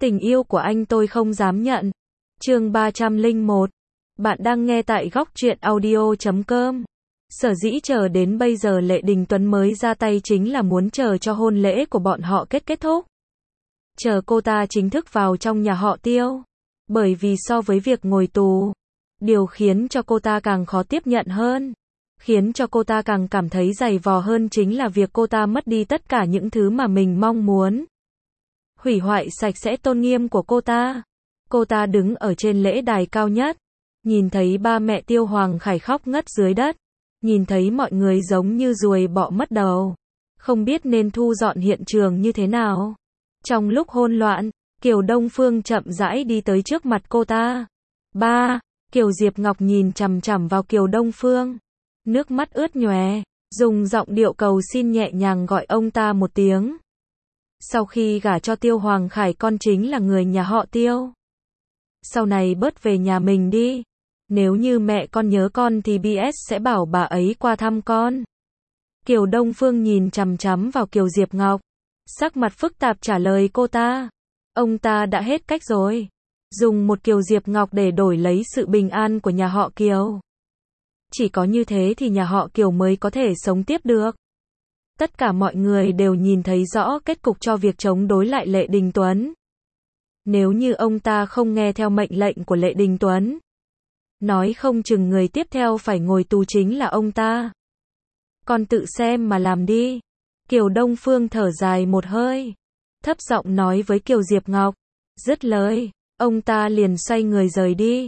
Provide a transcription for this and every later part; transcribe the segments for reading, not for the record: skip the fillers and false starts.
Tình yêu của anh tôi không dám nhận. Chương 301. Bạn đang nghe tại góc truyện audio.com. Sở dĩ chờ đến bây giờ Lệ Đình Tuấn mới ra tay chính là muốn chờ cho hôn lễ của bọn họ kết thúc. Chờ cô ta chính thức vào trong nhà họ Tiêu. Bởi vì so với việc ngồi tù, điều khiến cho cô ta càng khó tiếp nhận hơn, khiến cho cô ta càng cảm thấy dày vò hơn chính là việc cô ta mất đi tất cả những thứ mà mình mong muốn. Hủy hoại sạch sẽ tôn nghiêm của cô ta. Cô ta đứng ở trên lễ đài cao nhất, nhìn thấy ba mẹ Tiêu Hoàng Khải khóc ngất dưới đất, nhìn thấy mọi người giống như ruồi bọ mất đầu, không biết nên thu dọn hiện trường như thế nào. Trong lúc hỗn loạn, Kiều Đông Phương chậm rãi đi tới trước mặt cô ta. Ba, Kiều Diệp Ngọc nhìn chằm chằm vào Kiều Đông Phương, nước mắt ướt nhòe, dùng giọng điệu cầu xin nhẹ nhàng gọi ông ta một tiếng. Sau khi gả cho Tiêu Hoàng Khải con chính là người nhà họ Tiêu. Sau này bớt về nhà mình đi. Nếu như mẹ con nhớ con thì BS sẽ bảo bà ấy qua thăm con. Kiều Đông Phương nhìn chằm chằm vào Kiều Diệp Ngọc, sắc mặt phức tạp trả lời cô ta. Ông ta đã hết cách rồi. Dùng một Kiều Diệp Ngọc để đổi lấy sự bình an của nhà họ Kiều. Chỉ có như thế thì nhà họ Kiều mới có thể sống tiếp được. Tất cả mọi người đều nhìn thấy rõ kết cục cho việc chống đối lại Lệ Đình Tuấn. Nếu như ông ta không nghe theo mệnh lệnh của Lệ Đình Tuấn, nói không chừng người tiếp theo phải ngồi tù chính là ông ta. Con tự xem mà làm đi. Kiều Đông Phương thở dài một hơi, thấp giọng nói với Kiều Diệp Ngọc. Dứt lời, ông ta liền xoay người rời đi.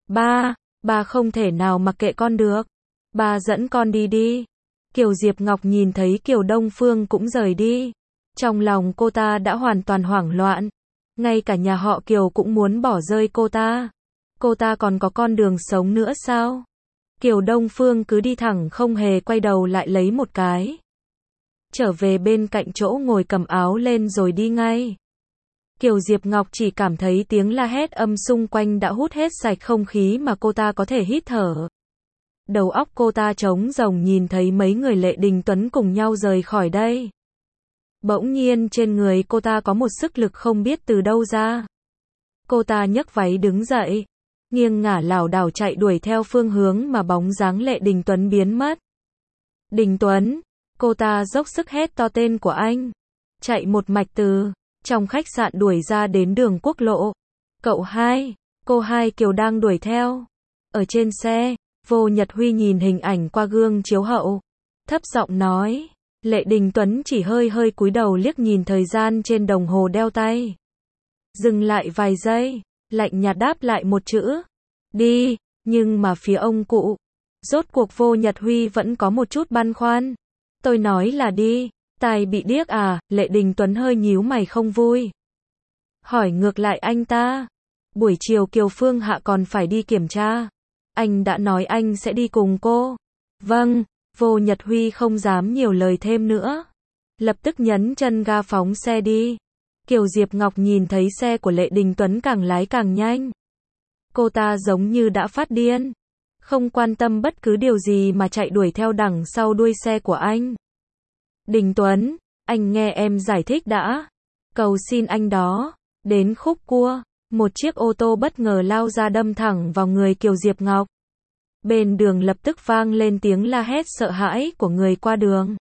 Ba không thể nào mặc kệ con được. Ba dẫn con đi đi. Kiều Diệp Ngọc nhìn thấy Kiều Đông Phương cũng rời đi. Trong lòng cô ta đã hoàn toàn hoảng loạn. Ngay cả nhà họ Kiều cũng muốn bỏ rơi cô ta. Cô ta còn có con đường sống nữa sao? Kiều Đông Phương cứ đi thẳng không hề quay đầu lại lấy một cái. Trở về bên cạnh chỗ ngồi cầm áo lên rồi đi ngay. Kiều Diệp Ngọc chỉ cảm thấy tiếng la hét âm xung quanh đã hút hết sạch không khí mà cô ta có thể hít thở. Đầu óc cô ta trống rỗng nhìn thấy mấy người Lệ Đình Tuấn cùng nhau rời khỏi đây. Bỗng nhiên trên người cô ta có một sức lực không biết từ đâu ra. Cô ta nhấc váy đứng dậy, nghiêng ngả lảo đảo chạy đuổi theo phương hướng mà bóng dáng Lệ Đình Tuấn biến mất. Đình Tuấn, cô ta dốc sức hét to tên của anh. Chạy một mạch từ trong khách sạn đuổi ra đến đường quốc lộ. Cậu hai, cô hai Kiều đang đuổi theo. Ở trên xe, Vô Nhật Huy nhìn hình ảnh qua gương chiếu hậu, thấp giọng nói. Lệ Đình Tuấn chỉ hơi cúi đầu liếc nhìn thời gian trên đồng hồ đeo tay. Dừng lại vài giây, lạnh nhạt đáp lại một chữ. Đi, nhưng mà phía ông cụ. Rốt cuộc Vô Nhật Huy vẫn có một chút băn khoăn. Tôi nói là đi, tai bị điếc à? Lệ Đình Tuấn hơi nhíu mày không vui. Hỏi ngược lại anh ta. Buổi chiều Kiều Phương Hạ còn phải đi kiểm tra. Anh đã nói anh sẽ đi cùng cô. Vâng. Vô Nhật Huy không dám nhiều lời thêm nữa, lập tức nhấn chân ga phóng xe đi. Kiều Diệp Ngọc nhìn thấy xe của Lệ Đình Tuấn càng lái càng nhanh. Cô ta giống như đã phát điên, không quan tâm bất cứ điều gì mà chạy đuổi theo đằng sau đuôi xe của anh. Đình Tuấn, anh nghe em giải thích đã. Cầu xin anh đó. Đến khúc cua, một chiếc ô tô bất ngờ lao ra đâm thẳng vào người Kiều Diệp Ngọc. Bên đường lập tức vang lên tiếng la hét sợ hãi của người qua đường.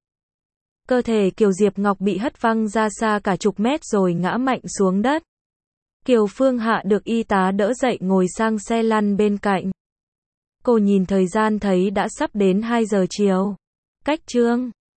Cơ thể Kiều Diệp Ngọc bị hất văng ra xa cả chục mét rồi ngã mạnh xuống đất. Kiều Phương Hạ được y tá đỡ dậy ngồi sang xe lăn bên cạnh. Cô nhìn thời gian thấy đã sắp đến 2 giờ chiều. Cách chương